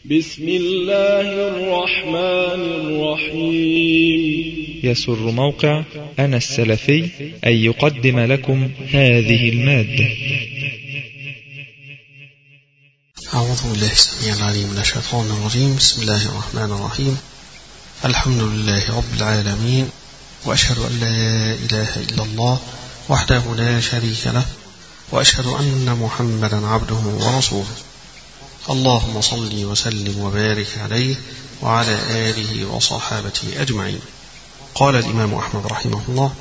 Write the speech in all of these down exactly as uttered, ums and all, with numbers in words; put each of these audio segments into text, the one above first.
بسم الله الرحمن الرحيم. يسر موقع أنا السلفي أن يقدم لكم هذه المادة. أعوذ بالله السميع العليم من الشيطان الرجيم. بسم الله الرحمن الرحيم. الحمد لله رب العالمين، وأشهد أن لا إله إلا الله وحده لا شريك له، وأشهد أن محمدا عبده ورسوله. اللهم صل وسلم وبارك عليه وعلى آله وصحابته أجمعين. قال الإمام أحمد رحمه الله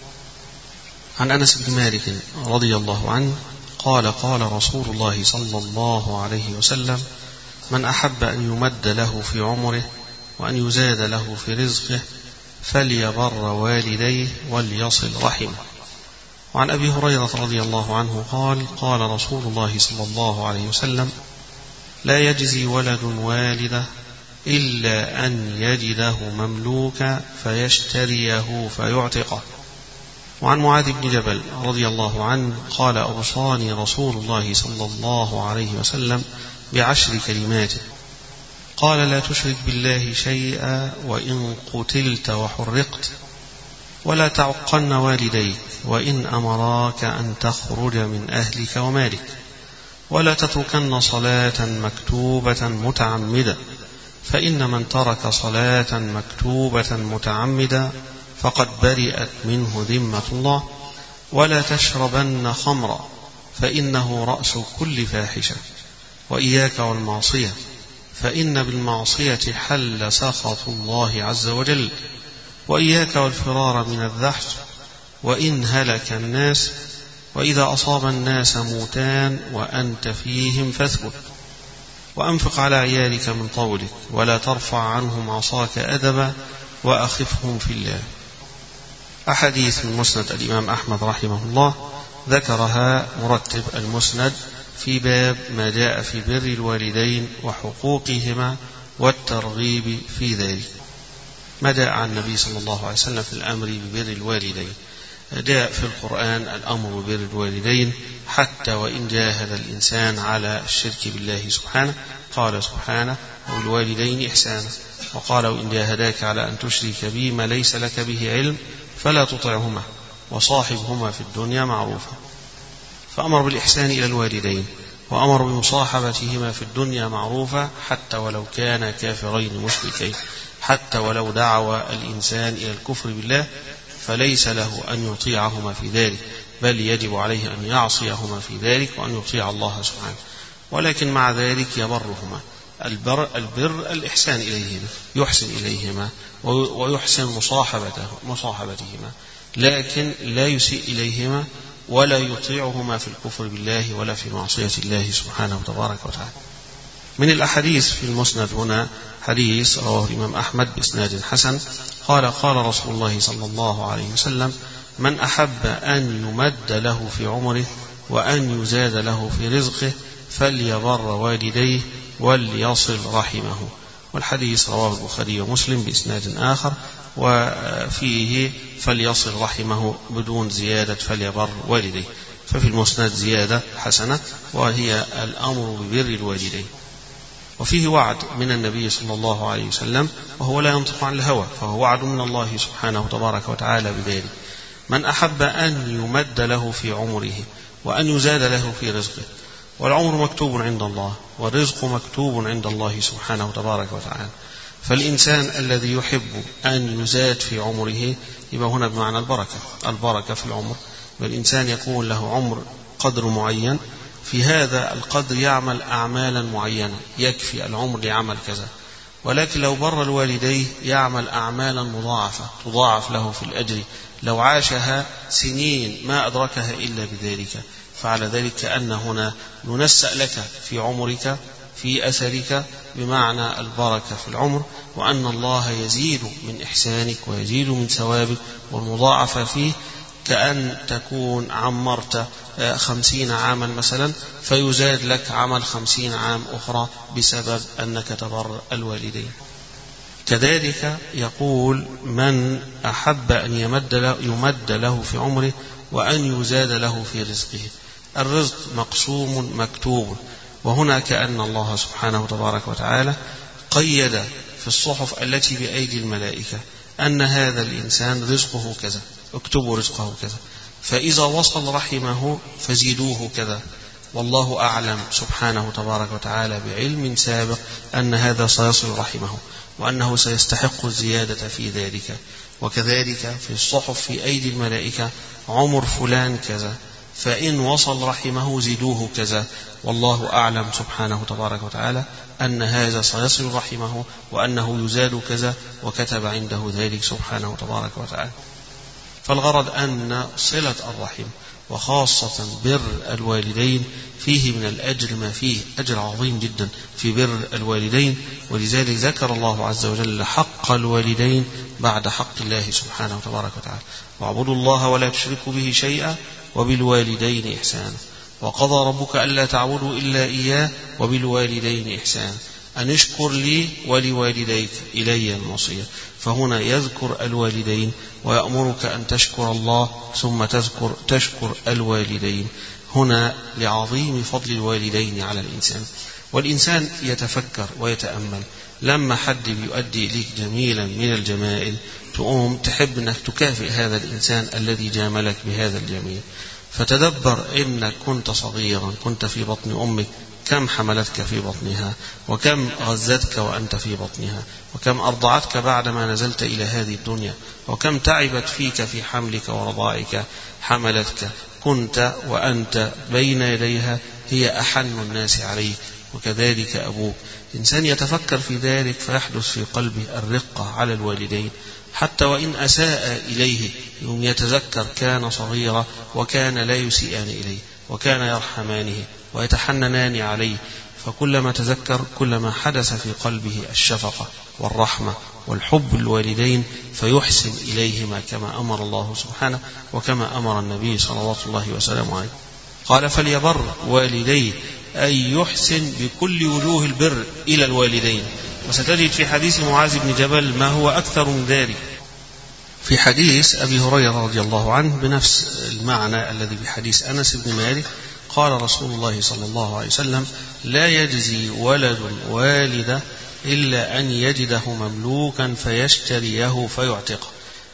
عن أنس بن مالك رضي الله عنه قال قال رسول الله صلى الله عليه وسلم: من أحب أن يمد له في عمره وأن يزاد له في رزقه فليبر والديه وليصل رحمه. وعن أبي هريرة رضي الله عنه قال قال رسول الله صلى الله عليه وسلم: لا يجزي ولد والده إلا أن يجده مملوكا فيشتريه فيعتقه. وعن معاذ بن جبل رضي الله عنه قال: أوصاني رسول الله صلى الله عليه وسلم بعشر كلمات. قال: لا تشرك بالله شيئا وإن قتلت وحرقت، ولا تعقن والديك وإن أمراك أن تخرج من أهلك ومالك، ولا تتركن صلاة مكتوبة متعمدا، فإن من ترك صلاة مكتوبة متعمدا فقد برئت منه ذمة الله. ولا تشربن خمرا فإنه رأس كل فاحشة، وإياك والمعصية فإن بالمعصية حل سخط الله عز وجل، وإياك والفرار من الذحج وإن هلك الناس، وإذا أصاب الناس موتان وأنت فيهم فاثبت، وأنفق على عيالك من طولك، ولا ترفع عنهم عصاك أدبا وأخفهم في الله. أحاديث من مسند الإمام أحمد رحمه الله ذكرها مرتب المسند في باب ما جاء في بر الوالدين وحقوقهما والترغيب في ذلك. ما جاء عن النبي صلى الله عليه وسلم في الأمر ببر الوالدين. جاء في القرآن الأمر ببر الوالدين حتى وإن جاهد الإنسان على الشرك بالله سبحانه. قال سبحانه: وبالوالدين إحسانا. وقال: وإن جاهداك على أن تشرك بي ما ليس لك به علم فلا تطعهما وصاحبهما في الدنيا معروفا. فأمر بالإحسان إلى الوالدين، وأمر بمصاحبتهما في الدنيا معروفا حتى ولو كانا كافرين مشركين، حتى ولو دعوا الإنسان إلى الكفر بالله فليس له أن يطيعهما في ذلك، بل يجب عليه أن يعصيهما في ذلك وأن يطيع الله سبحانه. ولكن مع ذلك يبرهما. البر, البر الإحسان إليهما، يحسن إليهما ويحسن مصاحبته مصاحبتهما، لكن لا يسيء إليهما ولا يطيعهما في الكفر بالله ولا في معصية الله سبحانه وتبارك وتعالى. من الأحاديث في المسند هنا حديث رواه الإمام أحمد بإسناد حسن قال قال رسول الله صلى الله عليه وسلم: من أحب أن يمد له في عمره وأن يزاد له في رزقه فليبر والديه وليصل رحمه. والحديث رواه البخاري ومسلم بإسناد آخر وفيه فليصل رحمه بدون زيادة فليبر والديه. ففي المسند زيادة حسنة وهي الأمر ببر الوالدين. وفيه وعد من النبي صلى الله عليه وسلم، وهو لا ينطق عن الهوى، فهو وعد من الله سبحانه تبارك وتعالى بذلك: من أحب أن يمد له في عمره وأن يزاد له في رزقه. والعمر مكتوب عند الله، والرزق مكتوب عند الله سبحانه تبارك وتعالى. فالإنسان الذي يحب أن يزاد في عمره يبقى هنا بمعنى البركة، البركة في العمر. والإنسان يكون له عمر قدر معين، في هذا القدر يعمل أعمالا معينة يكفي العمر لعمل كذا. ولكن لو بر الوالديه يعمل أعمالا مضاعفة تضاعف له في الأجر، لو عاشها سنين ما أدركها إلا بذلك. فعلى ذلك كأن هنا ننسأ لك في عمرك في أثرك بمعنى البركة في العمر، وأن الله يزيد من إحسانك ويزيد من ثوابك والمضاعفة فيه، كأن تكون عمرت خمسين عاما مثلا فيزاد لك عمل خمسين عام أخرى بسبب أنك تبر الوالدين. كذلك يقول: من أحب أن يمد له, يمد له في عمره وأن يزاد له في رزقه. الرزق مقسوم مكتوب، وهنا كأن الله سبحانه تبارك وتعالى قيد في الصحف التي بأيدي الملائكة أن هذا الإنسان رزقه كذا، اكتبوا رزقه كذا، فإذا وصل رحمه فزيدوه كذا، والله أعلم سبحانه تبارك وتعالى بعلم سابق أن هذا سيصل رحمه وأنه سيستحق الزيادة في ذلك. وكذلك في الصحف في أيدي الملائكة عمر فلان كذا، فإن وصل رحمه زيدوه كذا، والله أعلم سبحانه تبارك وتعالى أن هذا سيصل رحمه وأنه يزاد كذا، وكتب عنده ذلك سبحانه تبارك وتعالى. فالغرض أن صلة الرحم وخاصة بر الوالدين فيه من الأجر ما فيه أجر عظيم جدا في بر الوالدين، ولذلك ذكر الله عز وجل حق الوالدين بعد حق الله سبحانه تبارك وتعالى: واعبدوا الله ولا تشركوا به شيئا وبالوالدين إحسانا، وقضى ربك ألا تعبدوا إلا إياه وبالوالدين إحسانا، أن اشكر لي ولوالديك إلي المصير. فهنا يذكر الوالدين ويأمرك أن تشكر الله ثم تذكر تشكر الوالدين، هنا لعظيم فضل الوالدين على الإنسان. والإنسان يتفكر ويتأمل لما حد بيؤدي إليك جميلا من الجمائل تقوم تحب أنك تكافئ هذا الإنسان الذي جاملك بهذا الجميل. فتدبر إنك كنت صغيرا كنت في بطن أمك، كم حملتك في بطنها، وكم غزتك وأنت في بطنها، وكم أرضعتك بعدما نزلت إلى هذه الدنيا، وكم تعبت فيك في حملك ورضائك حملتك، كنت وأنت بين يديها هي أحن الناس عليك، وكذلك أبوك. إنسان يتفكر في ذلك فيحدث في قلبه الرقة على الوالدين، حتى وإن أساء إليه يوم يتذكر كان صغيرا وكان لا يسيئان إليه وكان يرحمانه ويتحننان عليه، فكلما تذكر كلما حدث في قلبه الشفقة والرحمة والحب الوالدين فيحسن إليهما كما أمر الله سبحانه وكما أمر النبي صلى الله عليه وسلم عليه. قال: فليبر والديه، أي يحسن بكل وجوه البر إلى الوالدين. وستجد في حديث معاذ بن جبل ما هو أكثر من ذلك. في حديث أبي هريرة رضي الله عنه بنفس المعنى الذي في حديث أنس بن مالك قال رسول الله صلى الله عليه وسلم: لا يجزي ولد والده إلا أن يجده مملوكا فيشتريه فيعتقه.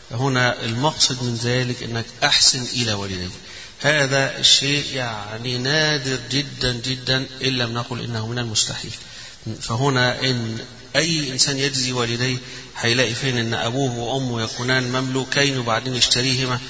هنا المقصد من ذلك أنك أحسن إلى والديك. هذا الشيء يعني نادر جدا جدا إن لم نقل إنه من المستحيل. فهنا إن أي إنسان يجزي والديه هيلاقي فين إن أبوه وأمه يكونان مملوكين وبعدين يشتريهما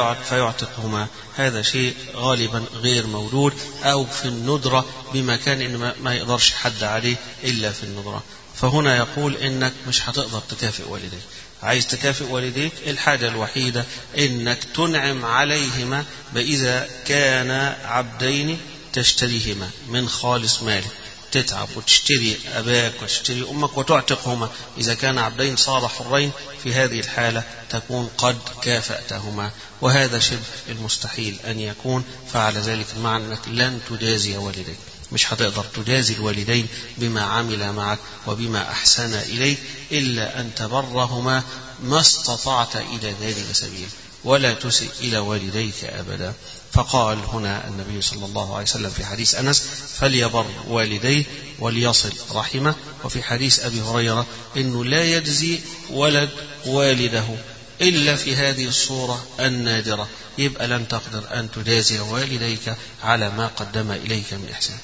فيعتقهما. هذا شيء غالبا غير موجود، أو في الندرة بمكان إن ما يقدرش حد عليه إلا في الندرة. فهنا يقول إنك مش هتقدر تكافئ والديك. عايز تكافئ والديك الحاجة الوحيدة إنك تنعم عليهما بإذا كان عبدين تشتريهما من خالص مالك، تتعب وتشتري أباك وتشتري أمك وتعتقهما. إذا كان عبدين صار حرين في هذه الحالة تكون قد كافأتهما، وهذا شبه المستحيل أن يكون. فعلى ذلك المعنى أنك لن تجازي والديك، مش هتقدر تجازي الوالدين بما عمل معك وبما أحسن إليك إلا أن تبرهما ما استطعت إلى ذلك سبيل، ولا تسئ إلى والديك أبدا. فقال هنا النبي صلى الله عليه وسلم في حديث أنس: فليبر والديه وليصل رحمه. وفي حديث أبي هريرة إنه لا يجزي ولد والده إلا في هذه الصورة النادرة، يبقى لن تقدر أن تجازي والديك على ما قدم إليك من إحسان.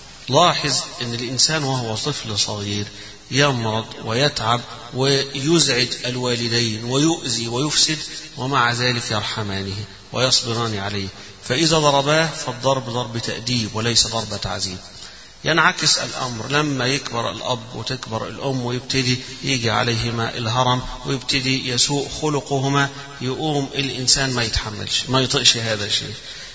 لاحظ أن الإنسان وهو طفل صغير يمرض ويتعب ويزعج الوالدين ويؤذي ويفسد، ومع ذلك يرحمانه ويصبران عليه. فإذا ضرباه فالضرب ضرب تأديب وليس ضرب تعذيب. ينعكس الأمر لما يكبر الأب وتكبر الأم ويبتدي يجي عليهما الهرم ويبتدي يسوء خلقهما، يقوم الإنسان ما يتحملش ما يطيقش هذا الشيء.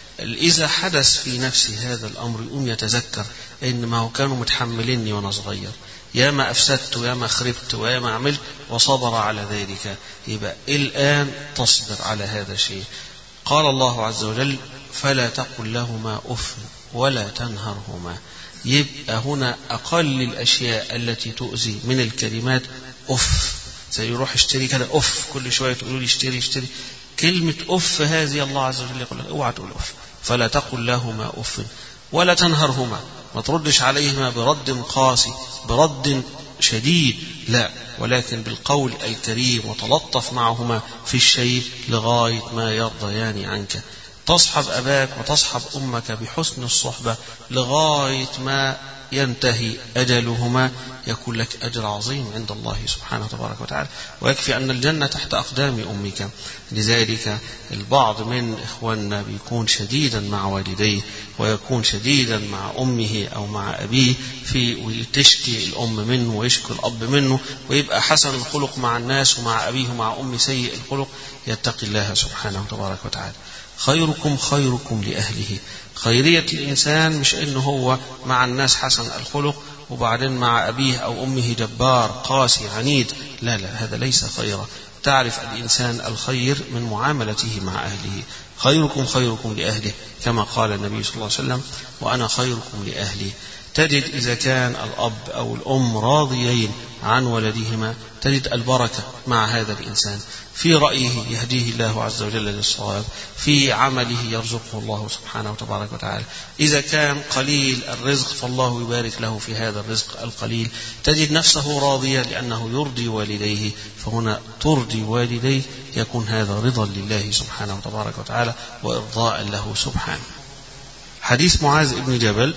إذا حدث في نفسه هذا الأمر يقوم يتذكر إن ما كانوا متحمليني وأنا صغير، يا ما أفسدت ويا ما خربت ويا ما عملت، وصبر على ذلك. يبقى الآن تصبر على هذا الشيء. قال الله عز وجل: فلا تقل لهما أف ولا تنهرهما. يبقى هنا أقل الأشياء التي تؤذي من الكلمات أف. سيروح اشتري كده أف، كل شوية تقولوا لي اشتري اشتري. كلمة أف هذه الله عز وجل يقول لك اوعى تقول أف. فلا تقل لهما أف ولا تنهرهما. ما تردش عليهما برد قاسي برد شديد، لا، ولكن بالقول الكريم، وتلطف معهما في الشيء لغاية ما يرضيان عنك. تصحب أباك وتصحب أمك بحسن الصحبة لغاية ما ينتهي أجلهما، يكون لك أجر عظيم عند الله سبحانه تبارك وتعالى، ويكفي أن الجنة تحت أقدام أمك. لذلك البعض من إخواننا بيكون شديدا مع والديه، ويكون شديدا مع أمه أو مع أبيه، في وتشكي الأم منه ويشكي الأب منه، ويبقى حسن الخلق مع الناس ومع أبيه ومع أمه سيء الخلق. يتقي الله سبحانه تبارك وتعالى. خيركم خيركم لأهله. خيرية الإنسان مش إنه هو مع الناس حسن الخلق وبعدين مع أبيه أو أمه جبار قاسي عنيد، لا لا، هذا ليس خيرا. تعرف الإنسان الخير من معاملته مع أهله. خيركم خيركم لأهله، كما قال النبي صلى الله عليه وسلم: وأنا خيركم لأهلي. تجد إذا كان الأب أو الأم راضيين عن ولدهما تجد البركة مع هذا الإنسان، في رأيه يهديه الله عز وجل للصواب، في عمله يرزقه الله سبحانه وتبارك وتعالى. إذا كان قليل الرزق فالله يبارك له في هذا الرزق القليل. تجد نفسه راضيا لأنه يرضي والديه، فهنا ترضي والديه يكون هذا رضا لله سبحانه وتبارك وتعالى وإرضاء له سبحانه. حديث معاذ بن جبل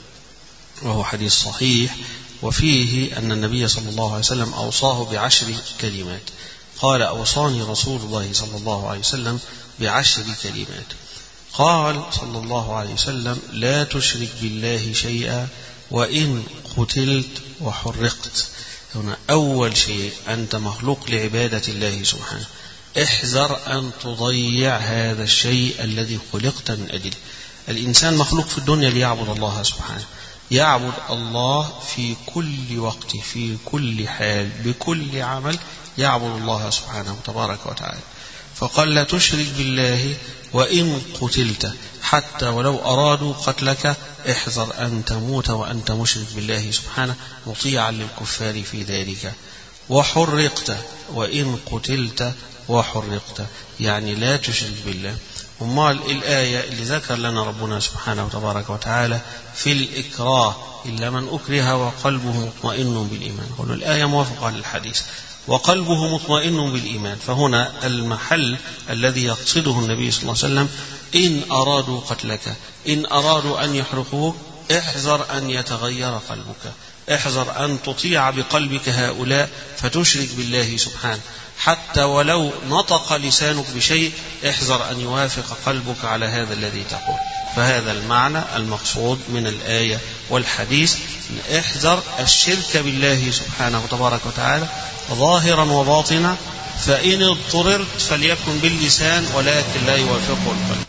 وهو حديث صحيح، وفيه أن النبي صلى الله عليه وسلم أوصاه بعشر كلمات. قال: أوصاني رسول الله صلى الله عليه وسلم بعشر كلمات. قال صلى الله عليه وسلم: لا تشرك بالله شيئا وإن قتلت وحرقت. هنا أول شيء أنت مخلوق لعبادة الله سبحانه، احذر أن تضيع هذا الشيء الذي خلقت من أجله. الإنسان مخلوق في الدنيا ليعبد الله سبحانه، يعبد الله في كل وقت، في كل حال، بكل عمل يعبد الله سبحانه تبارك وتعالى. فقال: لا تشرك بالله وإن قتلت، حتى ولو أرادوا قتلك احذر أن تموت وأنت مشرك بالله سبحانه مطيعا للكفار في ذلك. وحرقت، وإن قتلت وحرقت، يعني لا تشرك بالله. أمال الآية اللي ذكر لنا ربنا سبحانه تبارك وتعالى في الإكراه: إلا من أكره وقلبه مطمئن بالإيمان. قالوا الآية موافقة للحديث، وقلبه مطمئن بالإيمان. فهنا المحل الذي يقصده النبي صلى الله عليه وسلم: إن أرادوا قتلك، إن أرادوا أن يحرقوك احذر أن يتغير قلبك، احذر أن تطيع بقلبك هؤلاء فتشرك بالله سبحانه. حتى ولو نطق لسانك بشيء احذر أن يوافق قلبك على هذا الذي تقول. فهذا المعنى المقصود من الآية والحديث: احذر الشرك بالله سبحانه تبارك وتعالى ظاهرا وباطنا، فإن اضطررت فليكن باللسان ولكن لا يوافقه القلب.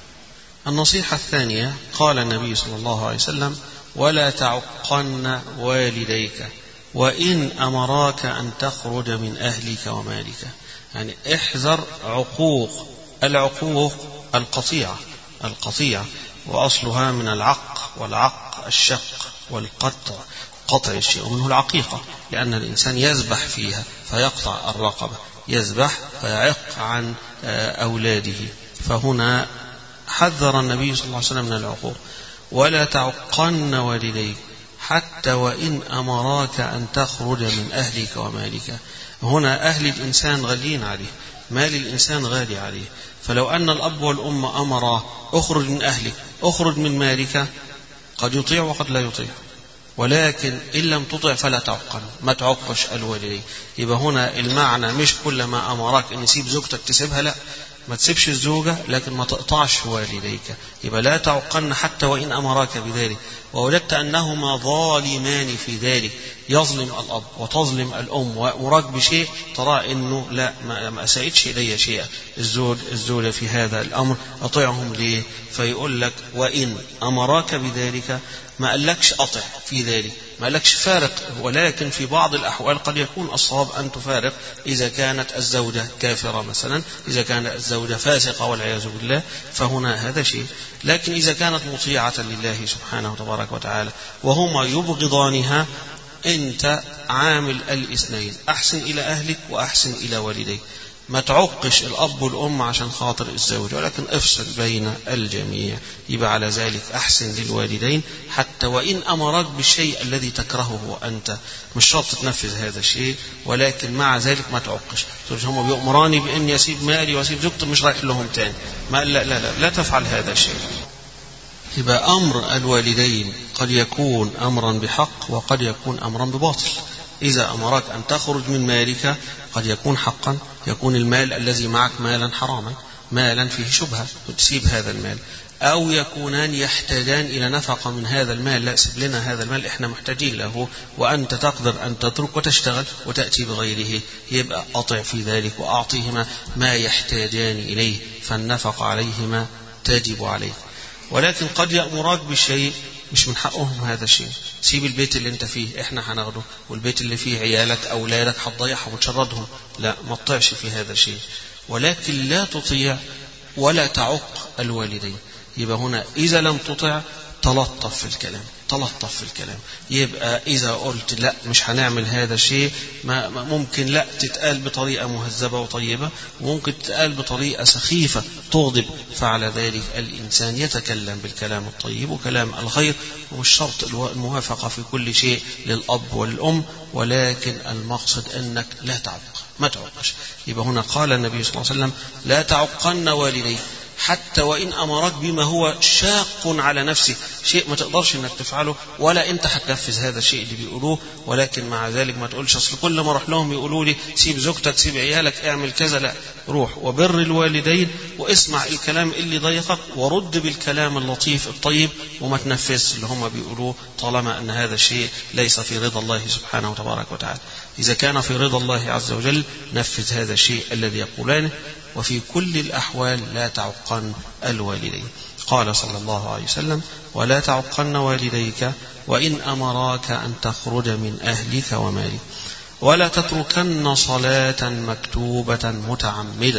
النصيحة الثانية: قال النبي صلى الله عليه وسلم: ولا تعقن والديك وإن أمراك أن تخرج من أهلك ومالك. يعني احذر عقوق. العقوق القطيعة، القطيعة وأصلها من العق، والعق الشق والقطع، قطع الشيء، ومنه العقيقة، لأن الإنسان يذبح فيها فيقطع الرقبة، يذبح فيعق عن أولاده. فهنا حذر النبي صلى الله عليه وسلم من العقوق: ولا تعقن والديك حتى وإن أمراك أن تخرج من أهلك ومالك. هنا أهل الإنسان غاليين عليه، مال الإنسان غالي عليه. فلو أن الأب والأم أمراه: أخرج من أهلك، أخرج من مالك، قد يطيع وقد لا يطيع. ولكن إن لم تطع فلا تعقن، ما تعقش الوالدين. يبقى هنا المعنى مش كل ما أمرك أن سيب زوجتك تسيبها، لا، ما تسيبش الزوجة لكن ما تقطعش والديك. يبقى لا تعقن حتى وإن أمراك بذلك، ووجدت أنهما ظالمان في ذلك، يظلم الأب وتظلم الأم وأمرك بشيء ترى أنه لا، ما أساءتش إلي شيئا الزوج الزوجة في هذا الأمر، أطيعهم ليه؟ فيقول لك: وإن أمراك بذلك، ما قالكش أطع في ذلك، ما قالكش فارق. ولكن في بعض الأحوال قد يكون الصواب أن تفارق إذا كانت الزوجة كافرة مثلا، إذا كانت الزوجة فاسقة والعياذ بالله، فهنا هذا شيء. لكن إذا كانت مطيعة لله سبحانه تبارك وتعالى وهما يبغضانها، أنت عامل الاثنين، أحسن إلى أهلك وأحسن إلى والديك. ما تعقش الأب والأم عشان خاطر الزوج، ولكن افصل بين الجميع. يبقى على ذلك أحسن للوالدين حتى وإن أمرك بالشيء الذي تكرهه أنت، مش شرط تنفذ هذا الشيء، ولكن مع ذلك ما تعقش. هم بيؤمراني بأن يسيب مالي ويسيب زوجتي مش رايح لهم تاني، ما لا لا لا, لا تفعل هذا الشيء. يبقى أمر الوالدين قد يكون أمرا بحق وقد يكون أمرا بباطل. إذا أمرك أن تخرج من مالك قد يكون حقا، يكون المال الذي معك مالا حراما، مالا فيه شبهة، تسيب هذا المال، أو يكونان يحتاجان إلى نفقة من هذا المال، لا سيب لنا هذا المال إحنا محتاجين له، وأنت تقدر أن تترك وتشتغل وتأتي بغيره، يبقى أطع في ذلك وأعطيهما ما يحتاجان إليه، فالنفق عليهما تجب عليه. ولكن قد يأمرك بشيء مش من حقهم هذا الشيء، سيب البيت اللي انت فيه احنا هناخده، والبيت اللي فيه عيالك أولادك هتضيعهم وتشردهم، لا ما تطيعش في هذا الشيء. ولكن لا تطيع ولا تعق الوالدين. يبقى هنا إذا لم تطع تلطف في الكلام، تلطف في الكلام. يبقى إذا قلت لا مش هنعمل هذا الشيء، ما ممكن لا تتقال بطريقة مهذبة وطيبة، وممكن تتقال بطريقة سخيفة تغضب، فعلى ذلك الإنسان يتكلم بالكلام الطيب وكلام الخير، ومش شرط الموافقة في كل شيء للأب والأم، ولكن المقصد أنك لا تعق، ما تعقش. يبقى هنا قال النبي صلى الله عليه وسلم لا تعقن والديك حتى وإن أمرك بما هو شاق على نفسه، شيء ما تقدرش أنك تفعله ولا أنت هتنفذ هذا الشيء اللي بيقولوه، ولكن مع ذلك ما تقولش أصل كل ما أروح لهم يقولوا لي سيب زوجتك سيب عيالك اعمل كذا، لا، روح وبر الوالدين واسمع الكلام اللي ضيقك ورد بالكلام اللطيف الطيب، وما تنفذش اللي هم بيقولوه طالما أن هذا الشيء ليس في رضا الله سبحانه وتبارك وتعالى. إذا كان في رضا الله عز وجل نفذ هذا الشيء الذي يقولانه، وفي كل الأحوال لا تعقن الوالدين. قال صلى الله عليه وسلم ولا تعقن والديك وإن أمراك أن تخرج من أهلك ومالك، ولا تتركن صلاة مكتوبة متعمدة،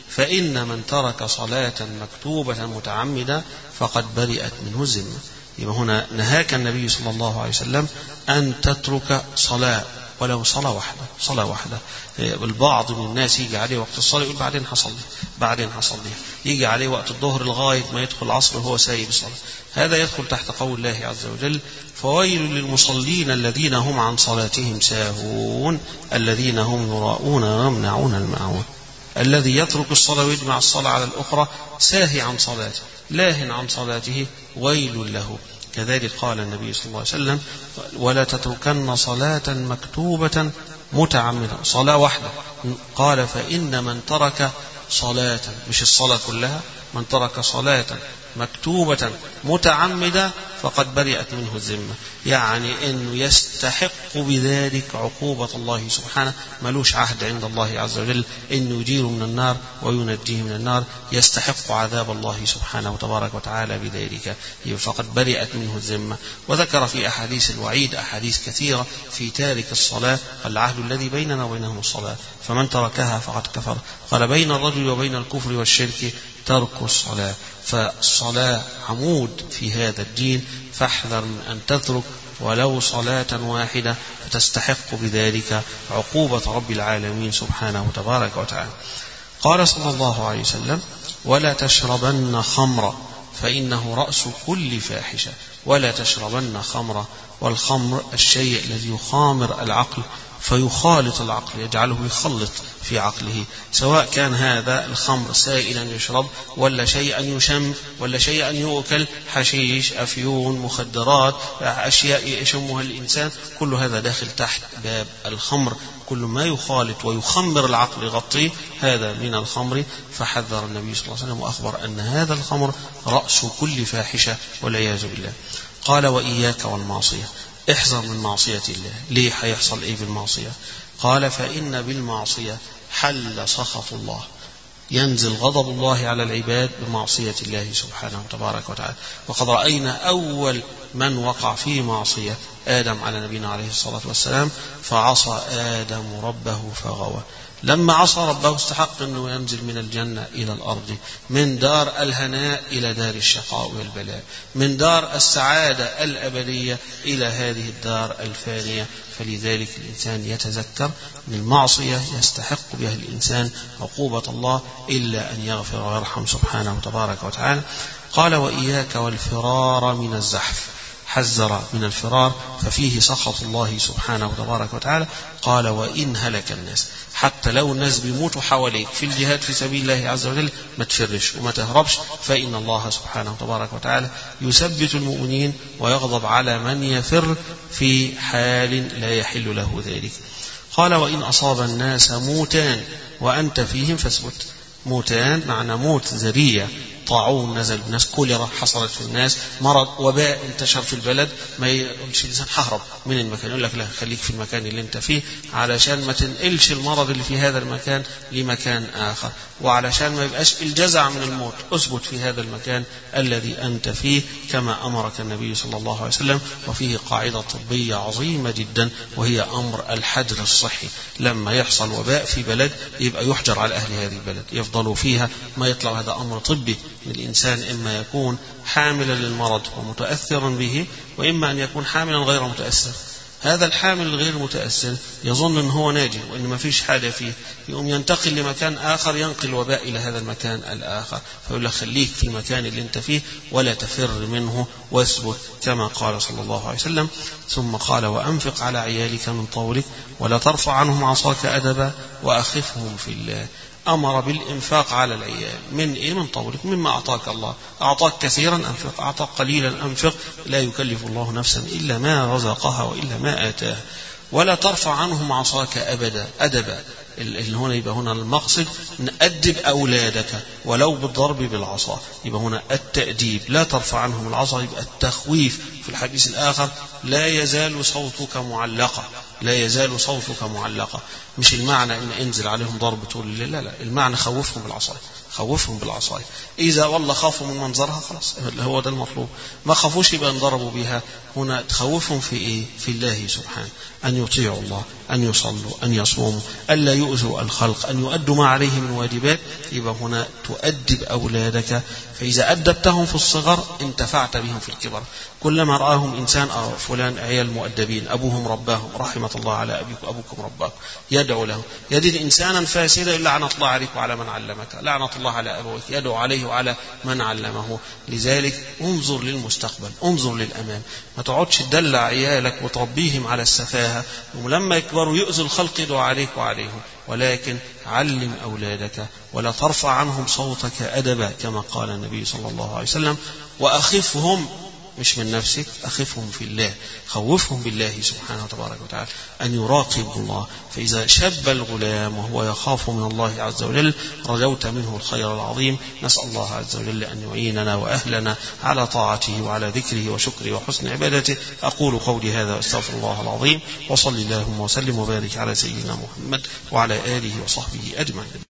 فإن من ترك صلاة مكتوبة متعمدة فقد برئت منه الذمة. يبقى هنا نهاك النبي صلى الله عليه وسلم أن تترك صلاة ولو صلاة واحدة، صلاة واحدة. البعض من الناس يجي عليه وقت الصلاة يقول بعدين حصل بعدين حصل يجي عليه وقت الظهر لغاية ما يدخل العصر وهو سايب الصلاة، هذا يدخل تحت قول الله عز وجل فويل للمصلين الذين هم عن صلاتهم ساهون الذين هم يراءون ويمنعون الماعون. الذي يترك الصلاة ويجمع الصلاة على الأخرى ساهي عن صلاته لاهٍ عن صلاته ويل له. كذلك قال النبي صلى الله عليه وسلم ولا تتركن صلاة مكتوبة متعمدة، صلاة واحدة. قال فإن من ترك صلاة، مش الصلاة كلها، من ترك صلاة مكتوبة متعمدة فقد برئت منه الذمة، يعني أنه يستحق بذلك عقوبة الله سبحانه، ملوش عهد عند الله عز وجل أن يجير من النار وينجيه من النار، يستحق عذاب الله سبحانه وتبارك وتعالى بذلك، فقد برئت منه الذمة. وذكر في أحاديث الوعيد أحاديث كثيرة في تارك الصلاة، العهد الذي بيننا وبينهم الصلاة، فمن تركها فقد كفر. قال بين الرجل وبين الكفر والشرك ترك الصلاة، فالصلاة عمود في هذا الدين، فاحذر من أن تترك ولو صلاة واحدة فتستحق بذلك عقوبة رب العالمين سبحانه وتبارك وتعالى. قال صلى الله عليه وسلم ولا تشربن خمرا فإنه رأس كل فاحشة، ولا تشربن خمرا، والخمر الشيء الذي يخامر العقل فيخالط العقل، يجعله يخلط في عقله، سواء كان هذا الخمر سائلا يشرب ولا شيئا يشم ولا شيئا يؤكل، حشيش أفيون مخدرات أشياء يشمها الإنسان، كل هذا داخل تحت باب الخمر. كل ما يخالط ويخمر العقل يغطيه هذا من الخمر، فحذر النبي صلى الله عليه وسلم وأخبر أن هذا الخمر رأس كل فاحشة والعياذ بالله. قال وإياك والمعصية، احذر من معصية الله. ليه حيحصل ايه بالمعصية؟ قال فإن بالمعصية حل سخط الله، ينزل غضب الله على العباد بمعصية الله سبحانه وتبارك وتعالى. وقد رأينا أول من وقع في معصية آدم على نبينا عليه الصلاة والسلام، فعصى آدم ربه فغوى. لما عصى ربه استحق أنه ينزل من الجنة إلى الأرض، من دار الهناء إلى دار الشقاء والبلاء، من دار السعادة الأبدية إلى هذه الدار الفانية. فلذلك الإنسان يتذكر أن المعصية يستحق بها الإنسان عقوبة الله إلا أن يغفر ويرحم سبحانه تبارك وتعالى. قال وإياك والفرار من الزحف، حذر من الفرار ففيه سخط الله سبحانه تبارك وتعالى. قال وإن هلك الناس، حتى لو الناس بيموتوا حواليك في الجهاد في سبيل الله عز وجل ما تفرش وما تهربش، فإن الله سبحانه تبارك وتعالى يثبت المؤمنين ويغضب على من يفر في حال لا يحل له ذلك. قال وإن أصاب الناس موتان وأنت فيهم فاثبت. موتان معنى موت ذرية، طاعون نزل بالناس، كوليرا حصلت في الناس، مرض وباء انتشر في البلد، ما يقولش الإنسان ههرب من المكان، يقول لك لا خليك في المكان اللي انت فيه علشان ما تنقلش المرض اللي في هذا المكان لمكان آخر، وعلشان ما يبقاش الجزع من الموت، اثبت في هذا المكان الذي أنت فيه كما أمرك النبي صلى الله عليه وسلم. وفيه قاعدة طبية عظيمة جدا وهي أمر الحجر الصحي. لما يحصل وباء في بلد يبقى يحجر على أهل هذه البلد، يفضلوا فيها ما يطلع. هذا أمر طبي. الإنسان إما يكون حاملا للمرض ومتأثرا به، وإما أن يكون حاملا غير متأثر. هذا الحامل الغير متأثر يظن أنه هو ناجي وأن ما فيش حاجة فيه، يقوم ينتقل لمكان آخر ينقل الوباء إلى هذا المكان الآخر، فيقول لك خليك في المكان اللي انت فيه ولا تفر منه واثبت كما قال صلى الله عليه وسلم. ثم قال وأنفق على عيالك من طولك ولا ترفع عنهم عصاك أدبا وأخفهم في الله. أمر بالإنفاق على العيال من إيه؟ من طولك، مما أعطاك الله. أعطاك كثيرا أنفق، أعطاك قليلا أنفق. لا يكلف الله نفسا إلا ما رزقها وإلا ما آتاها. ولا ترفع عنهم عصاك أبدا. أدبا اللي هنا يبقى هنا المقصد نأدب أولادك ولو بالضرب بالعصا، يبقى هنا التأديب. لا ترفع عنهم العصا يبقى التخويف. في الحديث الآخر لا يزال صوتك معلقة، لا يزال صوتك معلقة. مش المعنى ان انزل عليهم ضرب طول الليل، لا لا، المعنى خوفهم بالعصاية، خوفهم بالعصاية. إذا والله خافوا من منظرها خلاص هو ده المطلوب. ما خافوش يبقى انضربوا بها. هنا تخوفهم في إيه؟ في الله سبحانه، أن يطيعوا الله، أن يصلوا، أن يصوموا، ألا يؤذوا الخلق، أن يؤدوا ما عليه من واجبات. يبقى هنا تؤدب أولادك، فإذا أدبتهم في الصغر انتفعت بهم في الكبر. كلما رآهم إنسان أو فلان عيال مؤدبين أبوهم رباهم، رحمة الله على أبيكم أبوكم رباكم، يدعو له. يجد إنسانا فاسدا لعنة الله عليك وعلى من علمك، لعنة الله على أبوك، يدعو عليه وعلى من علمه. لذلك انظر للمستقبل، انظر للأمام، ما تقعدش تدلع عيالك وتربيهم على السفاهة ولما يكبروا يؤذوا الخلق يدعو عليك وعليهم. ولكن علم أولادك ولا ترفع عنهم صوتك أدبا كما قال النبي صلى الله عليه وسلم. وأخفهم، مش من نفسك، أخفهم في الله، خوفهم بالله سبحانه وتبارك وتعالى، أن يراقبوا الله. فإذا شب الغلام وهو يخاف من الله عز وجل رجوت منه الخير العظيم. نسأل الله عز وجل أن يعيننا وأهلنا على طاعته وعلى ذكره وشكره وحسن عبادته. أقول قولي هذا واستغفر الله العظيم، وصل اللهم وسلم وبارك على سيدنا محمد وعلى آله وصحبه أجمعين.